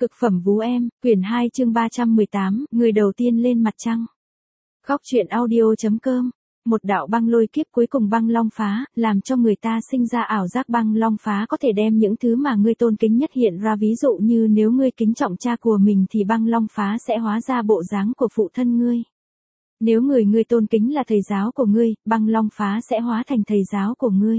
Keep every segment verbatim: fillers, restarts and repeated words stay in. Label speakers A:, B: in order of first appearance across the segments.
A: Cực phẩm vú em, quyển hai chương ba trăm mười tám, người đầu tiên lên mặt trăng. Góc truyện audio.com. Một đạo băng lôi kiếp cuối cùng băng long phá, làm cho người ta sinh ra ảo giác băng long phá có thể đem những thứ mà ngươi tôn kính nhất hiện ra, ví dụ như nếu ngươi kính trọng cha của mình thì băng long phá sẽ hóa ra bộ dáng của phụ thân ngươi. Nếu người ngươi tôn kính là thầy giáo của ngươi, băng long phá sẽ hóa thành thầy giáo của ngươi.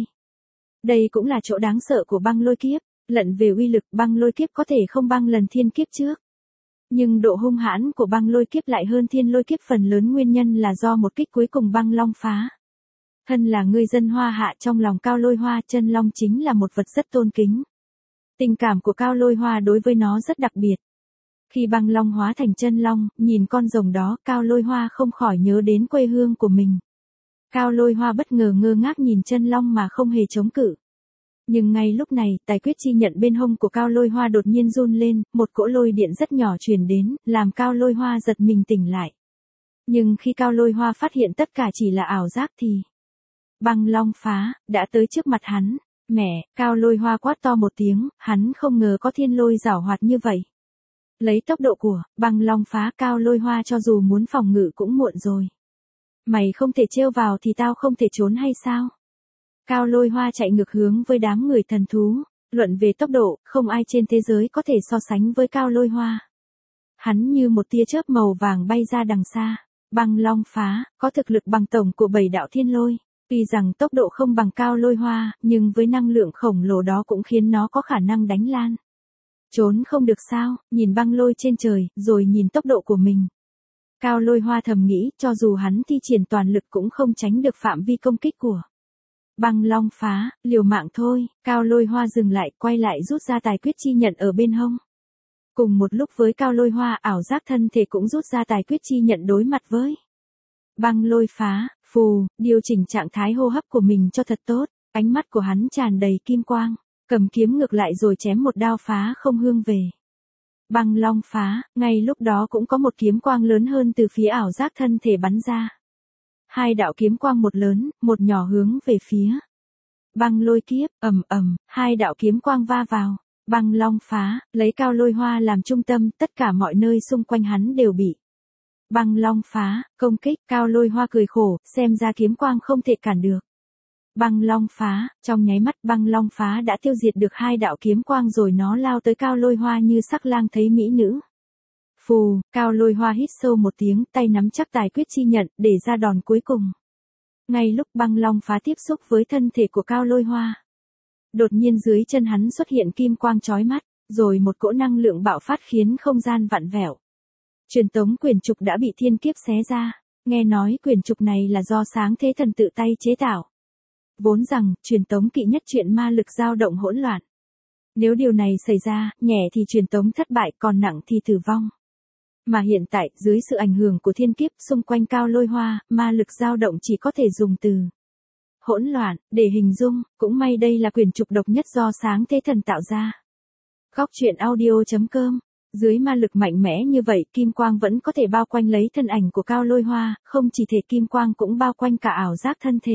A: Đây cũng là chỗ đáng sợ của băng lôi kiếp. Lận về uy lực, băng lôi kiếp có thể không băng lần thiên kiếp trước. Nhưng độ hung hãn của băng lôi kiếp lại hơn thiên lôi kiếp, phần lớn nguyên nhân là do một kích cuối cùng băng long phá. Thân là người dân Hoa Hạ, trong lòng Cao Lôi Hoa, chân long chính là một vật rất tôn kính. Tình cảm của Cao Lôi Hoa đối với nó rất đặc biệt. Khi băng long hóa thành chân long, nhìn con rồng đó, Cao Lôi Hoa không khỏi nhớ đến quê hương của mình. Cao Lôi Hoa bất ngờ ngơ ngác nhìn chân long mà không hề chống cự. Nhưng ngay lúc này, tài quyết chi nhận bên hông của Cao Lôi Hoa đột nhiên run lên, một cỗ lôi điện rất nhỏ truyền đến, làm Cao Lôi Hoa giật mình tỉnh lại. Nhưng khi Cao Lôi Hoa phát hiện tất cả chỉ là ảo giác thì băng long phá đã tới trước mặt hắn. Mẹ, Cao Lôi Hoa quát to một tiếng, hắn không ngờ có thiên lôi giảo hoạt như vậy. Lấy tốc độ của băng long phá, Cao Lôi Hoa cho dù muốn phòng ngự cũng muộn rồi. Mày không thể trêu vào thì tao không thể trốn hay sao? Cao Lôi Hoa chạy ngược hướng với đám người thần thú. Luận về tốc độ, không ai trên thế giới có thể so sánh với Cao Lôi Hoa. Hắn như một tia chớp màu vàng bay ra đằng xa. Băng long phá, có thực lực bằng tổng của bảy đạo thiên lôi. Tuy rằng tốc độ không bằng Cao Lôi Hoa, nhưng với năng lượng khổng lồ đó cũng khiến nó có khả năng đánh lan. Trốn không được sao, nhìn băng lôi trên trời, rồi nhìn tốc độ của mình. Cao Lôi Hoa thầm nghĩ, cho dù hắn thi triển toàn lực cũng không tránh được phạm vi công kích của băng long phá, liều mạng thôi. Cao Lôi Hoa dừng lại, quay lại rút ra tài quyết chi nhận ở bên hông. Cùng một lúc với Cao Lôi Hoa, ảo giác thân thể cũng rút ra tài quyết chi nhận đối mặt với băng lôi phá. Phù, điều chỉnh trạng thái hô hấp của mình cho thật tốt. Ánh mắt của hắn tràn đầy kim quang, cầm kiếm ngược lại rồi chém một đao phá không hương về băng long phá. Ngay lúc đó cũng có một kiếm quang lớn hơn từ phía ảo giác thân thể bắn ra. Hai đạo kiếm quang, một lớn, một nhỏ hướng về phía băng lôi kiếp. Ầm ầm, hai đạo kiếm quang va vào băng long phá, lấy Cao Lôi Hoa làm trung tâm, tất cả mọi nơi xung quanh hắn đều bị băng long phá công kích. Cao Lôi Hoa cười khổ, xem ra kiếm quang không thể cản được băng long phá. Trong nháy mắt, băng long phá đã tiêu diệt được hai đạo kiếm quang, rồi nó lao tới Cao Lôi Hoa như sắc lang thấy mỹ nữ. Phù, Cao Lôi Hoa hít sâu một tiếng, tay nắm chắc tài quyết chi nhận, để ra đòn cuối cùng. Ngay lúc băng long phá tiếp xúc với thân thể của Cao Lôi Hoa, đột nhiên dưới chân hắn xuất hiện kim quang chói mắt, rồi một cỗ năng lượng bạo phát khiến không gian vặn vẹo. Truyền tống quyển trục đã bị thiên kiếp xé ra. Nghe nói quyển trục này là do Sáng Thế Thần tự tay chế tạo. Vốn rằng, truyền tống kỵ nhất chuyện ma lực dao động hỗn loạn. Nếu điều này xảy ra, nhẹ thì truyền tống thất bại, còn nặng thì tử vong. Mà hiện tại, dưới sự ảnh hưởng của thiên kiếp xung quanh Cao Lôi Hoa, ma lực dao động chỉ có thể dùng từ hỗn loạn để hình dung. Cũng may đây là quyển trục độc nhất do Sáng Thế Thần tạo ra. Góc truyện audio.com. Dưới ma lực mạnh mẽ như vậy, kim quang vẫn có thể bao quanh lấy thân ảnh của Cao Lôi Hoa, không chỉ thể kim quang cũng bao quanh cả ảo giác thân thể.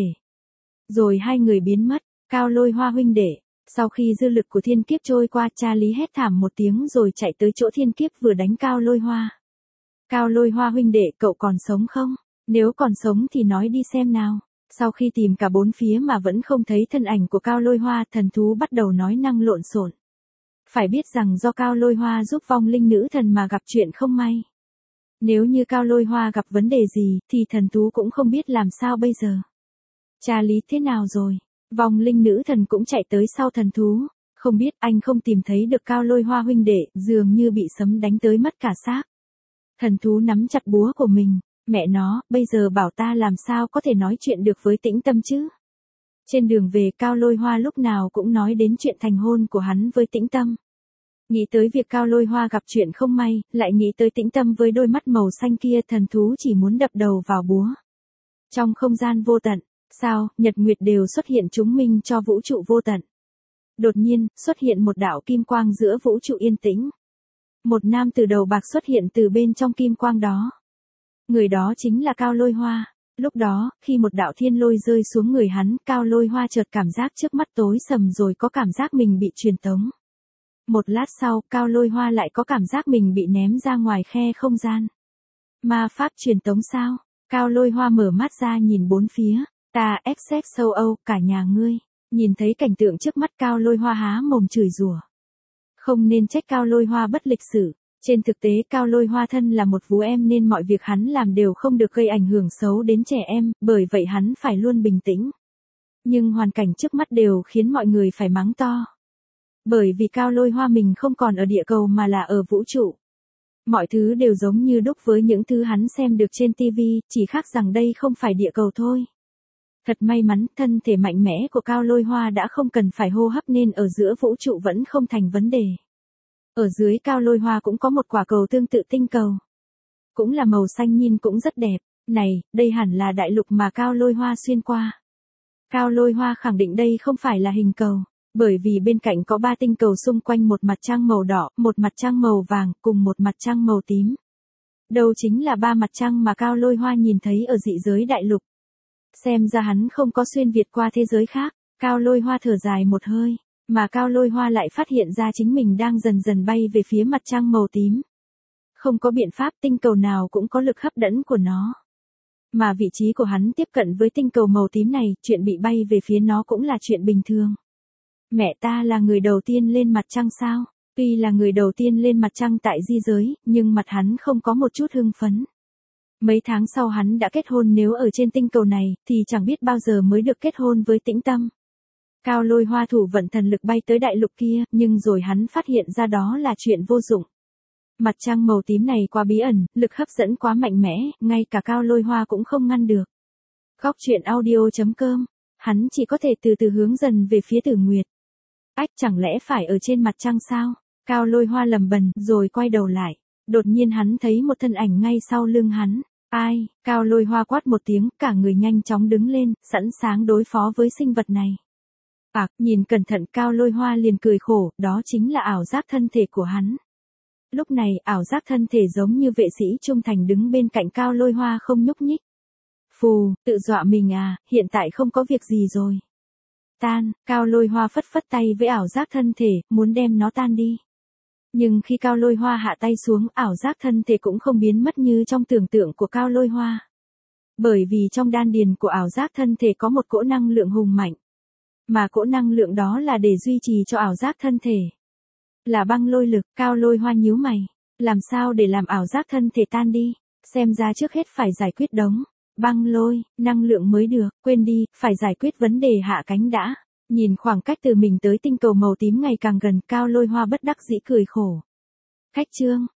A: Rồi hai người biến mất. Cao Lôi Hoa huynh đệ. Sau khi dư lực của thiên kiếp trôi qua, cha Lý hét thảm một tiếng rồi chạy tới chỗ thiên kiếp vừa đánh Cao Lôi Hoa. Cao Lôi Hoa huynh đệ, cậu còn sống không? Nếu còn sống thì nói đi xem nào. Sau khi tìm cả bốn phía mà vẫn không thấy thân ảnh của Cao Lôi Hoa, thần thú bắt đầu nói năng lộn xộn. Phải biết rằng do Cao Lôi Hoa giúp vong linh nữ thần mà gặp chuyện không may. Nếu như Cao Lôi Hoa gặp vấn đề gì, thì thần thú cũng không biết làm sao bây giờ. Cha Lý thế nào rồi? Vong linh nữ thần cũng chạy tới sau thần thú. Không biết, anh không tìm thấy được Cao Lôi Hoa huynh đệ, dường như bị sấm đánh tới mất cả xác. Thần thú nắm chặt búa của mình. Mẹ nó, bây giờ bảo ta làm sao có thể nói chuyện được với Tĩnh Tâm chứ? Trên đường về, Cao Lôi Hoa lúc nào cũng nói đến chuyện thành hôn của hắn với Tĩnh Tâm. Nghĩ tới việc Cao Lôi Hoa gặp chuyện không may, lại nghĩ tới Tĩnh Tâm với đôi mắt màu xanh kia, thần thú chỉ muốn đập đầu vào búa. Trong không gian vô tận, sao, nhật nguyệt đều xuất hiện chứng minh cho vũ trụ vô tận. Đột nhiên, xuất hiện một đạo kim quang giữa vũ trụ yên tĩnh. Một nam tử đầu bạc xuất hiện từ bên trong kim quang đó. Người đó chính là Cao Lôi Hoa. Lúc đó, khi một đạo thiên lôi rơi xuống người hắn, Cao Lôi Hoa chợt cảm giác trước mắt tối sầm rồi có cảm giác mình bị truyền tống. Một lát sau, Cao Lôi Hoa lại có cảm giác mình bị ném ra ngoài khe không gian. Ma pháp truyền tống sao? Cao Lôi Hoa mở mắt ra nhìn bốn phía. Ta ép xếp sâu Âu, cả nhà ngươi. Nhìn thấy cảnh tượng trước mắt Cao Lôi Hoa há mồm chửi rủa. Không nên trách Cao Lôi Hoa bất lịch sự. Trên thực tế Cao Lôi Hoa thân là một vú em nên mọi việc hắn làm đều không được gây ảnh hưởng xấu đến trẻ em, bởi vậy hắn phải luôn bình tĩnh. Nhưng hoàn cảnh trước mắt đều khiến mọi người phải mắng to. Bởi vì Cao Lôi Hoa mình không còn ở địa cầu mà là ở vũ trụ. Mọi thứ đều giống như đúc với những thứ hắn xem được trên ti vi, chỉ khác rằng đây không phải địa cầu thôi. Thật may mắn, thân thể mạnh mẽ của Cao Lôi Hoa đã không cần phải hô hấp nên ở giữa vũ trụ vẫn không thành vấn đề. Ở dưới Cao Lôi Hoa cũng có một quả cầu tương tự tinh cầu. Cũng là màu xanh nhìn cũng rất đẹp. Này, đây hẳn là đại lục mà Cao Lôi Hoa xuyên qua. Cao Lôi Hoa khẳng định đây không phải là hình cầu. Bởi vì bên cạnh có ba tinh cầu xung quanh một mặt trăng màu đỏ, một mặt trăng màu vàng, cùng một mặt trăng màu tím. Đâu chính là ba mặt trăng mà Cao Lôi Hoa nhìn thấy ở dị giới đại lục. Xem ra hắn không có xuyên việt qua thế giới khác. Cao Lôi Hoa thở dài một hơi. Mà Cao Lôi Hoa lại phát hiện ra chính mình đang dần dần bay về phía mặt trăng màu tím. Không có biện pháp, tinh cầu nào cũng có lực hấp dẫn của nó. Mà vị trí của hắn tiếp cận với tinh cầu màu tím này, chuyện bị bay về phía nó cũng là chuyện bình thường. Mẹ ta là người đầu tiên lên mặt trăng sao? Tuy là người đầu tiên lên mặt trăng tại di giới, nhưng mặt hắn không có một chút hưng phấn. Mấy tháng sau hắn đã kết hôn, nếu ở trên tinh cầu này, thì chẳng biết bao giờ mới được kết hôn với Tĩnh Tâm. Cao Lôi Hoa thủ vận thần lực bay tới đại lục kia, nhưng rồi hắn phát hiện ra đó là chuyện vô dụng. Mặt trăng màu tím này quá bí ẩn, lực hấp dẫn quá mạnh mẽ, ngay cả Cao Lôi Hoa cũng không ngăn được. Góc truyện audio chấm com, hắn chỉ có thể từ từ hướng dần về phía Tử Nguyệt. Ách, chẳng lẽ phải ở trên mặt trăng sao? Cao Lôi Hoa lầm bầm, rồi quay đầu lại. Đột nhiên hắn thấy một thân ảnh ngay sau lưng hắn. Ai? Cao Lôi Hoa quát một tiếng, cả người nhanh chóng đứng lên, sẵn sàng đối phó với sinh vật này. À, nhìn cẩn thận Cao Lôi Hoa liền cười khổ, đó chính là ảo giác thân thể của hắn. Lúc này, ảo giác thân thể giống như vệ sĩ trung thành đứng bên cạnh Cao Lôi Hoa không nhúc nhích. Phù, tự dọa mình à, hiện tại không có việc gì rồi. Tan, Cao Lôi Hoa phất phất tay với ảo giác thân thể, muốn đem nó tan đi. Nhưng khi Cao Lôi Hoa hạ tay xuống, ảo giác thân thể cũng không biến mất như trong tưởng tượng của Cao Lôi Hoa. Bởi vì trong đan điền của ảo giác thân thể có một cỗ năng lượng hùng mạnh. Mà cỗ năng lượng đó là để duy trì cho ảo giác thân thể. Là băng lôi lực. Cao Lôi Hoa nhíu mày. Làm sao để làm ảo giác thân thể tan đi? Xem ra trước hết phải giải quyết đống băng lôi, năng lượng mới được. Quên đi, phải giải quyết vấn đề hạ cánh đã. Nhìn khoảng cách từ mình tới tinh cầu màu tím ngày càng gần, Cao Lôi Hoa bất đắc dĩ cười khổ. Cách chương